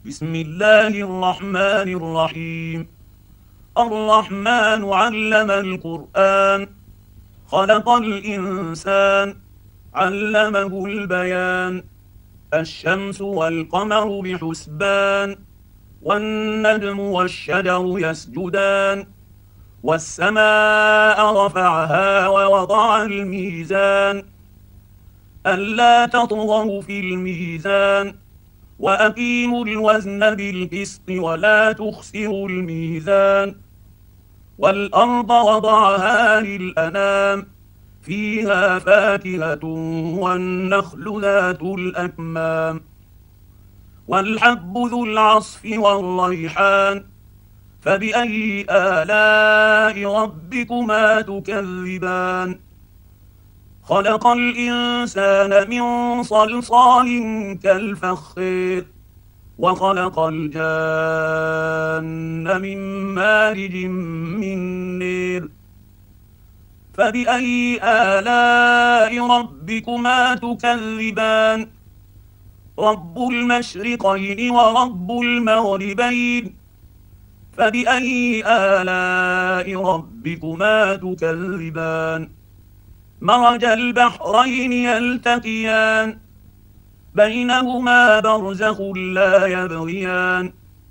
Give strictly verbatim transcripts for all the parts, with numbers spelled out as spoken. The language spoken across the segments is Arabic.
بسم الله الرحمن الرحيم. الرحمن علم القرآن، خلق الإنسان، علمه البيان. الشمس والقمر بحسبان، والنجم والشجر يسجدان. والسماء رفعها ووضع الميزان، ألا تطغوا في الميزان، وأقيموا الوزن بالقسط ولا تخسروا الميزان. والأرض وضعها للأنام، فيها فاكهة والنخل ذات الأكمام. والحب ذو العصف والريحان، فبأي آلاء ربكما تكذبان. خلق الإنسان من صلصال كالفخار، وخلق الجان من مارج من نير. فبأي آلاء ربكما تكذبان. رب المشرقين ورب المغربين، فبأي آلاء ربكما تكذبان. مرج البحرين يلتقيان، بينهما برزخ لا يبغيان.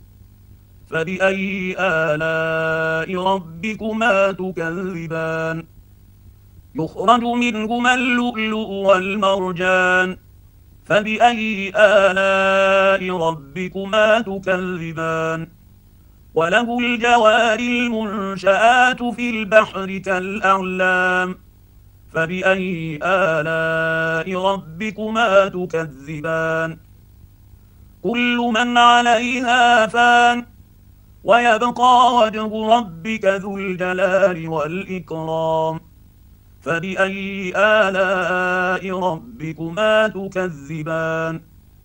فبأي آلاء ربكما تكذبان. يخرج منهما اللؤلؤ والمرجان، فبأي آلاء ربكما تكذبان. وله الجوار المنشآت في البحر كالأعلام، فبأي آلاء ربكما تكذبان. كل من عليها فان، ويبقى وجه ربك ذو الجلال والإكرام. فبأي آلاء ربكما تكذبان.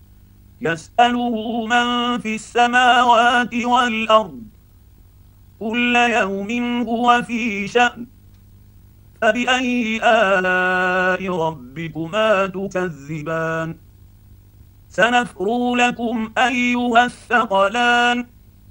يسأله من في السماوات والأرض، كل يوم هو في شأن. فبأي آلاء ربكما تكذبان. سنفرغ لكم أيها الثقلان،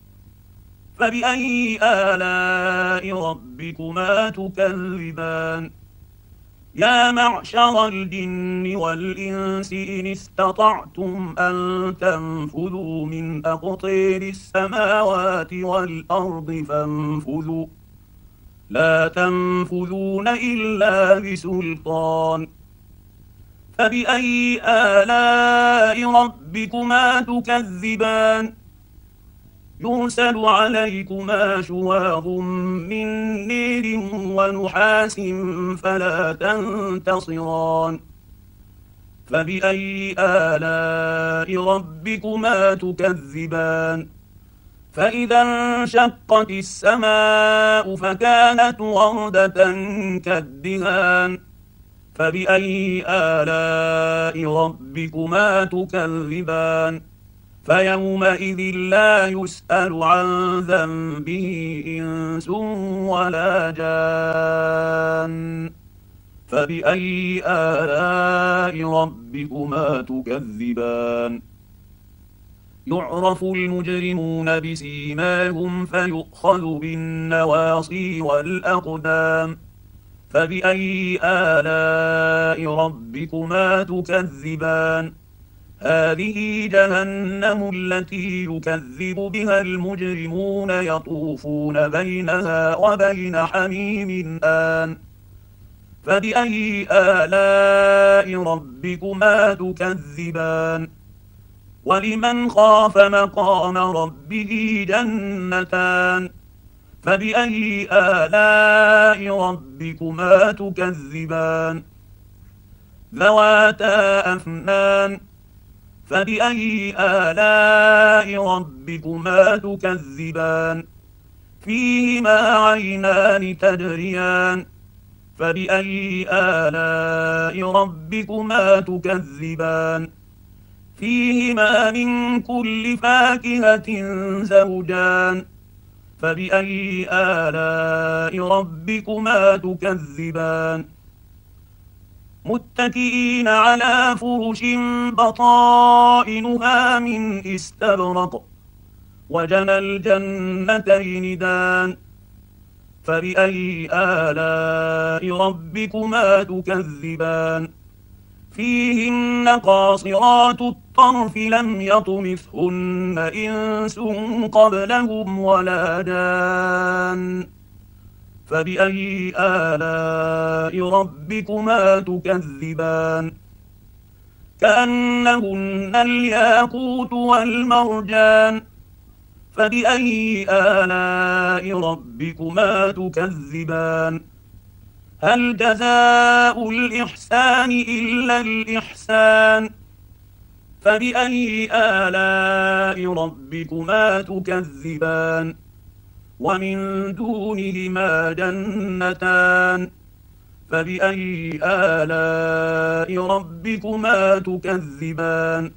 فبأي آلاء ربكما تكذبان. يا معشر الجن والإنس إن استطعتم أن تنفذوا من أقطار السماوات والأرض فانفذوا، لا تنفذون إلا بسلطان. فبأي آلاء ربكما تكذبان. يرسل عليكما شواظ من نير ونحاس فلا تنتصران. فبأي آلاء ربكما تكذبان. فإذا انشقت السماء فكانت وردة كالدهان. فبأي آلاء ربكما تكذبان. فيومئذ لا يسأل عن ذنبه إنس ولا جان. فبأي آلاء ربكما تكذبان. يعرف المجرمون بسيماهم فيؤخذ بالنواصي والأقدام. فبأي آلاء ربكما تكذبان. هذه جهنم التي يكذب بها المجرمون يطوفون بينها وبين حميم آن. فبأي آلاء ربكما تكذبان. ولمن خاف مقام ربه جنتان. فبأي آلاء ربكما تكذبان. ذواتا أفنان. فبأي آلاء ربكما تكذبان. فيهما عينان تجريان. فبأي آلاء ربكما تكذبان. فيهما من كل فاكهة زوجان. فبأي آلاء ربكما تكذبان. متكئين على فرش بطائنها من استبرق وجنى الجنتين دان فبأي آلاء ربكما تكذبان فيهن قاصرات الطرف لم يطمثهن إنس قبلهم ولا جان فبأي آلاء ربكما تكذبان كأنهن الياقوت والمرجان فبأي آلاء ربكما تكذبان هل جزاء الإحسان إلا الإحسان فبأي آلاء ربكما تكذبان ومن دونهما جنتان فبأي آلاء ربكما تكذبان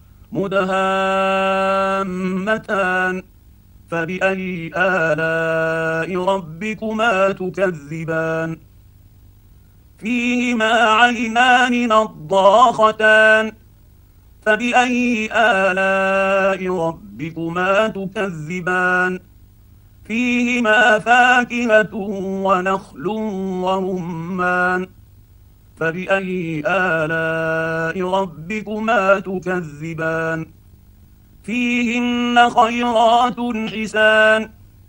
مدهامتان فبأي آلاء ربكما تكذبان فيهما عينان نضاختان فبأي آلاء ربكما تكذبان فيهما فاكهة ونخل ورمان فبأي آلاء ربكما تكذبان فيهن خيرات حسان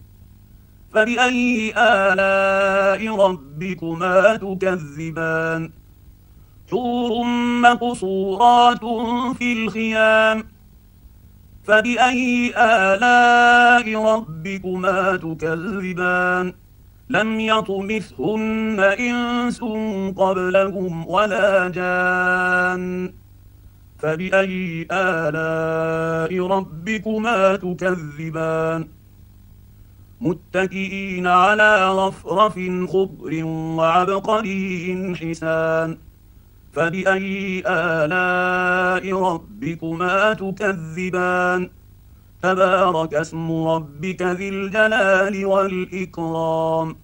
فبأي آلاء ربكما تكذبان حور مقصورات في الخيام فبأي آلاء ربكما تكذبان لم يطمثهن إنس قبلهم ولا جان فبأي آلاء ربكما تكذبان متكئين على رفرف خضر وعبقري حسان فبأي آلاء ربكما تكذبان تبارك اسم ربك ذي الجلال والإكرام